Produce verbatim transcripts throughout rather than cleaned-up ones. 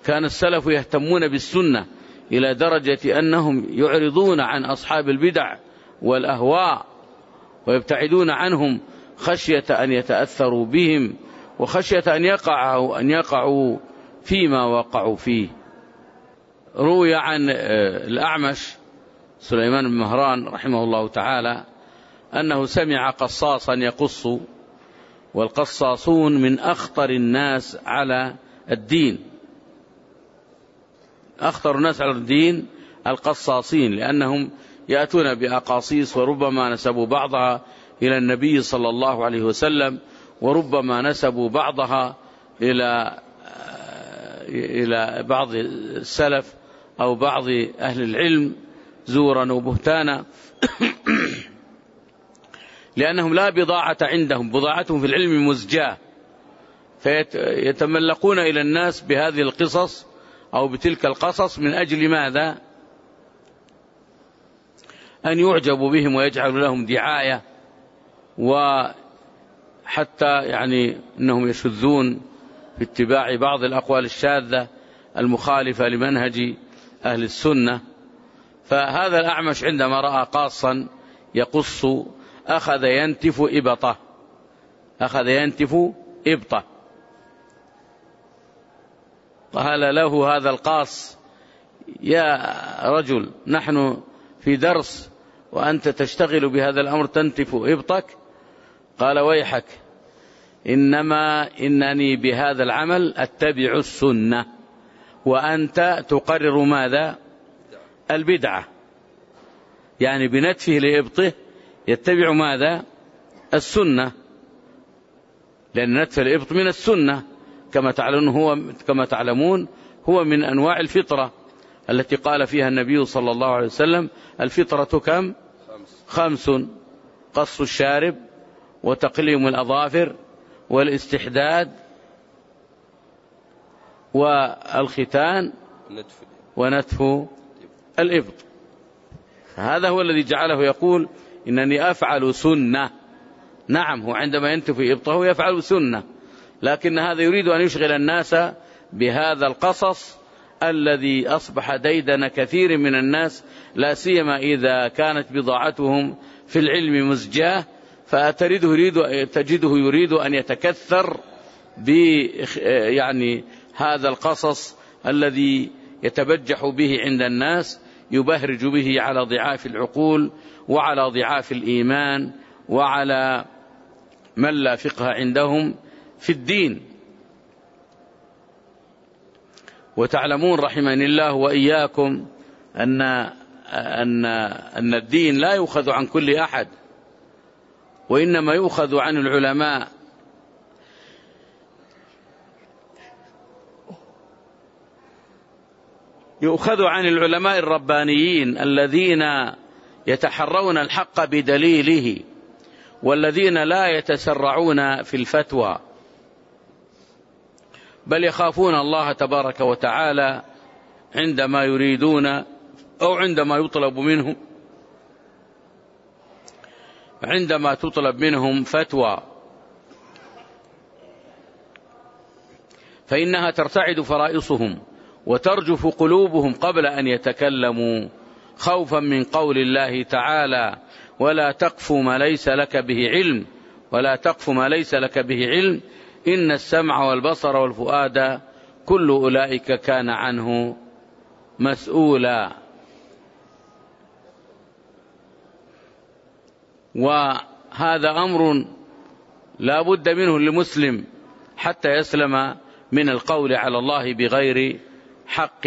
كان السلف يهتمون بالسنة إلى درجة أنهم يعرضون عن أصحاب البدع والأهواء ويبتعدون عنهم خشية أن يتأثروا بهم وخشية أن يقعوا, أن يقعوا فيما وقعوا فيه. روي عن الأعمش سليمان بن مهران رحمه الله تعالى أنه سمع قصاصا يقص، والقصاصون من أخطر الناس على الدين، أخطر الناس على الدين القصاصين، لأنهم يأتون بأقاصيص وربما نسبوا بعضها إلى النبي صلى الله عليه وسلم، وربما نسبوا بعضها إلى إلى بعض السلف أو بعض أهل العلم زورا وبهتانا لأنهم لا بضاعة عندهم، بضاعتهم في العلم مزجاة، فيتملقون إلى الناس بهذه القصص أو بتلك القصص من أجل ماذا؟ أن يعجبوا بهم ويجعلوا لهم دعاية، وحتى يعني أنهم يشذون في اتباع بعض الأقوال الشاذة المخالفة لمنهج أهل السنة. فهذا الأعمش عندما رأى قاصا يقص أخذ ينتف إبطه، أخذ ينتف إبطه. قال له هذا القاص: يا رجل نحن في درس وأنت تشتغل بهذا الأمر تنتف إبطك؟ قال: ويحك، إنما إنني بهذا العمل أتبع السنة، وأنت تقرر ماذا؟ البدعة. يعني بنتفه لإبطه يتبع ماذا؟ السنة، لأن نتف الإبط من السنة كما تعلمون، هو كما تعلمون هو من أنواع الفطرة التي قال فيها النبي صلى الله عليه وسلم: الفطرة كم؟ خمس: قص الشارب، وتقليم الأظافر، والاستحداد، والختان، ونتف الإبط. هذا هو الذي جعله يقول: إنني أفعل سنة. نعم، هو عندما ينتف إبطه يفعل سنة، لكن هذا يريد أن يشغل الناس بهذا القصص الذي أصبح ديدن كثير من الناس، لا سيما إذا كانت بضاعتهم في العلم مزجاه، فتجده يريد, تجده يريد أن يتكثر ب يعني هذا القصص الذي يتبجح به عند الناس، يبهرج به على ضعاف العقول وعلى ضعاف الإيمان وعلى من لا فقه عندهم في الدين. وتعلمون رحمني الله وإياكم أن أن أن الدين لا يؤخذ عن كل أحد، وإنما يؤخذ عن العلماء. يؤخذ عن العلماء الربانيين الذين يتحرون الحق بدليله، والذين لا يتسرعون في الفتوى، بل يخافون الله تبارك وتعالى عندما يريدون أو عندما يطلب منهم عندما تطلب منهم فتوى، فإنها ترتعد فرائصهم وترجف قلوبهم قبل أن يتكلموا، خوفا من قول الله تعالى: ولا تقف ما ليس لك به علم ولا تقف ما ليس لك به علم إن السمع والبصر والفؤاد كل أولئك كان عنه مسؤولا. وهذا أمر لا بد منه للمسلم حتى يسلم من القول على الله بغير حق،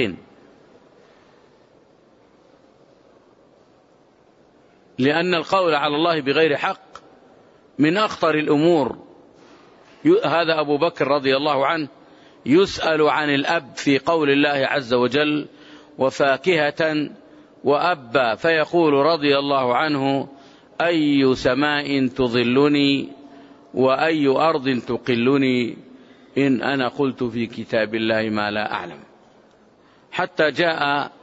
لأن القول على الله بغير حق من أخطر الأمور. هذا أبو بكر رضي الله عنه يسأل عن الأب في قول الله عز وجل: وفاكهة وأبا، فيقول رضي الله عنه: أي سماء تظلني وأي أرض تقلني إن أنا قلت في كتاب الله ما لا أعلم. حتى جاء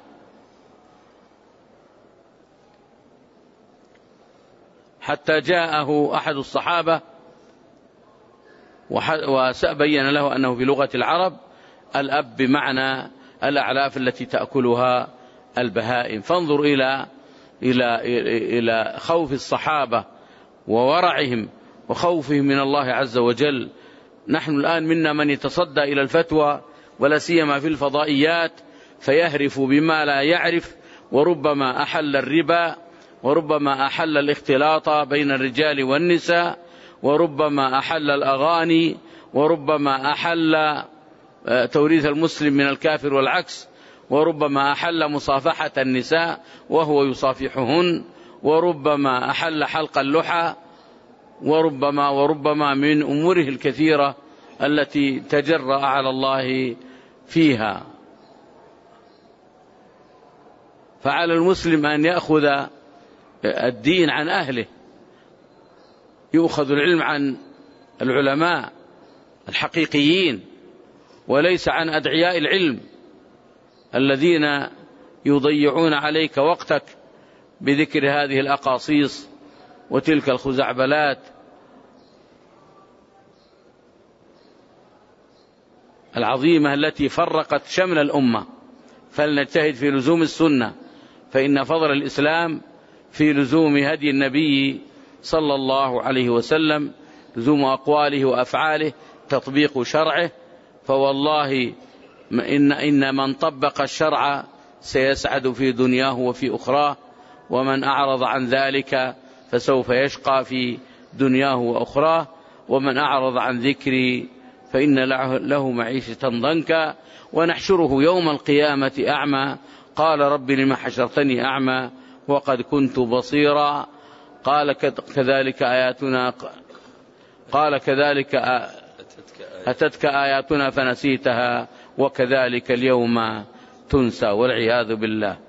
حتى جاءه أحد الصحابة وبين له أنه في لغة العرب الأب بمعنى الأعلاف التي تأكلها البهائم. فانظر إلى إلى إلى خوف الصحابة وورعهم وخوفهم من الله عز وجل. نحن الآن منا من يتصدى إلى الفتوى ولا سيما في الفضائيات فيهرف بما لا يعرف، وربما أحل الربا، وربما أحل الاختلاط بين الرجال والنساء، وربما أحل الأغاني، وربما أحل توريث المسلم من الكافر والعكس، وربما أحل مصافحة النساء وهو يصافحهن، وربما أحل حلق اللحى، وربما وربما من أموره الكثيرة التي تجرأ على الله فيها. فعلى المسلم أن يأخذ الدين عن أهله، يؤخذ العلم عن العلماء الحقيقيين وليس عن أدعياء العلم الذين يضيعون عليك وقتك بذكر هذه الأقاصيص وتلك الخزعبلات العظيمة التي فرقت شمل الأمة. فلنجتهد في لزوم السنة، فإن فضل الإسلام في لزوم هدي النبي صلى الله عليه وسلم، لزوم أقواله وأفعاله، تطبيق شرعه. فوالله إن, إن من طبق الشرع سيسعد في دنياه وفي أخراه، ومن أعرض عن ذلك فسوف يشقى في دنياه وأخراه. ومن أعرض عن ذكري فإن له معيشة ضنكا ونحشره يوم القيامة أعمى قال رب لما حشرتني أعمى وقد كنت بصيرا. قال كذلك آياتنا قال كذلك أتتك آياتنا فنسيتها وكذلك اليوم تنسى، والعياذ بالله.